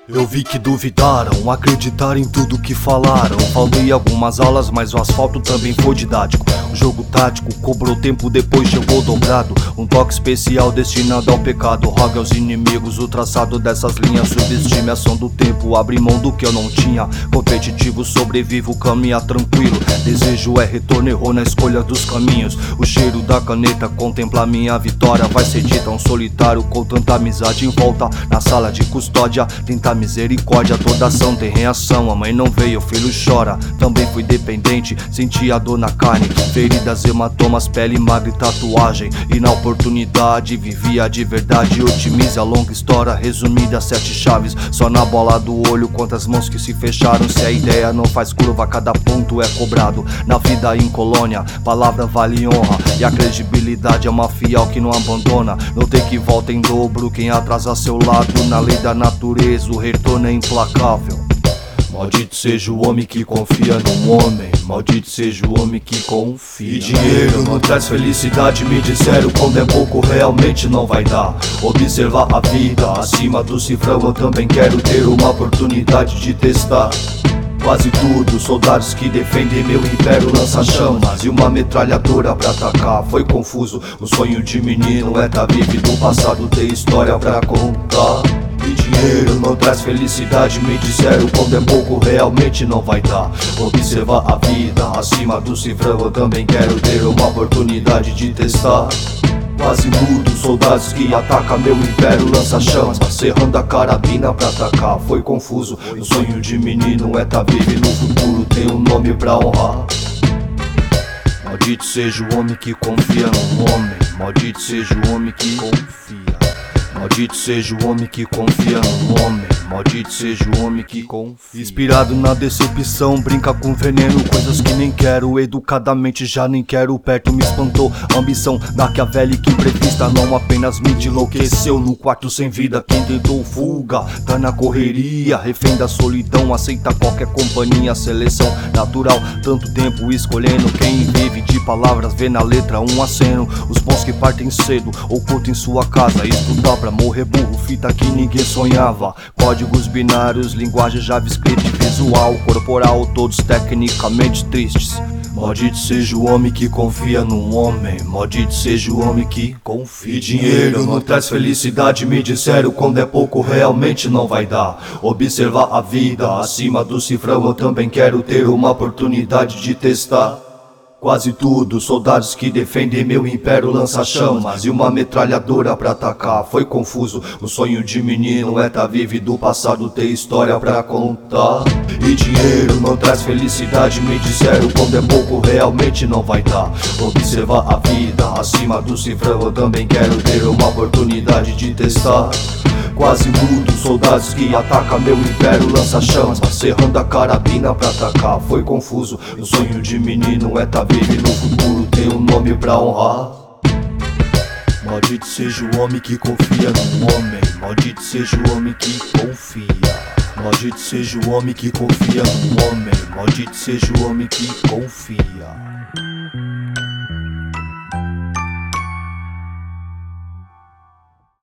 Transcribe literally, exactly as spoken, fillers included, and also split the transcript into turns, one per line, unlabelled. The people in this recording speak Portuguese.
Eu vi que duvidaram, acreditaram em tudo que falaram. Falei algumas aulas, mas o asfalto também foi didático. O jogo tático cobrou tempo, depois chegou dobrado. Um toque especial destinado ao pecado. Rogue aos inimigos o traçado dessas linhas. Subestime a ação do tempo, abre mão do que eu não tinha. Competitivo, sobrevivo, caminha tranquilo. Desejo é retorno, errou na escolha dos caminhos. O cheiro da caneta contempla minha vitória. Vai ser dita um solitário com tanta amizade em volta. Na sala de custódia, tentar misericórdia, toda ação tem reação. A mãe não veio, o filho chora. Também fui dependente, senti a dor na carne. Feridas, hematomas, pele magra e tatuagem. E na oportunidade vivia de verdade. Otimize a longa história, resumida sete chaves. Só na bola do olho, quantas mãos que se fecharam. Se a ideia não faz curva, cada ponto é cobrado. Na vida em colônia, palavra vale honra. E a credibilidade é uma fiel que não abandona. Notei que volta em dobro quem atrasa seu lado. Na lei da natureza, o retorno é implacável. Maldito seja o homem que confia num homem. Maldito seja o homem que confia. E dinheiro não traz felicidade. Me disseram quando é pouco realmente não vai dar. Observar a vida acima do cifrão. Eu também quero ter uma oportunidade de testar quase tudo. Soldados que defendem meu império lança chamas e uma metralhadora pra atacar. Foi confuso, o sonho de menino é tá vivo do passado, ter história pra contar. E dinheiro não traz felicidade. Me disseram quando é pouco realmente não vai dar. Observar a vida acima do cifrão. Eu também quero ter uma oportunidade de testar quase mudo, soldados que atacam meu império lança chamas, cerrando a carabina pra atacar. Foi confuso, o sonho de menino é tá vivo e no futuro tem um nome pra honrar. Maldito seja o homem que confia no homem. Maldito seja o homem que confia. Maldito seja o homem que confia no homem. Maldito seja o homem que confia. Inspirado na decepção, brinca com veneno. Coisas que nem quero, educadamente já nem quero perto. Me espantou a ambição maquiavélica imprevista. Não apenas me enlouqueceu no quarto sem vida. Quem tentou fuga, tá na correria. Refém da solidão, aceita qualquer companhia. Seleção natural, tanto tempo escolhendo. Quem vive de palavras vê na letra um aceno. Os bons que partem cedo, oculto em sua casa. Estudar pra morrer burro, fita que ninguém sonhava. Códigos binários, linguagem JavaScript, visual, corporal, todos tecnicamente tristes. Maldito seja o homem que confia num homem. Maldito seja o homem que confia. E dinheiro não traz felicidade. Me disseram quando é pouco realmente não vai dar. Observar a vida acima do cifrão. Eu também quero ter uma oportunidade de testar quase tudo. Soldados que defendem meu império lança chamas e uma metralhadora pra atacar. Foi confuso, o sonho de menino é tá vivo do passado, ter história pra contar. E dinheiro não traz felicidade. Me disseram quando é pouco realmente não vai dar. Observar a vida acima do cifrão. Eu também quero ter uma oportunidade de testar quase mudo, soldados que atacam meu império lança chamas, cerrando a carabina pra atacar. Foi confuso, o sonho de menino é tá vivo e no futuro tem um nome pra honrar. Maldito seja o homem que confia no homem. Maldito seja o homem que confia. Maldito seja o homem que confia no homem. Maldito seja o homem que confia.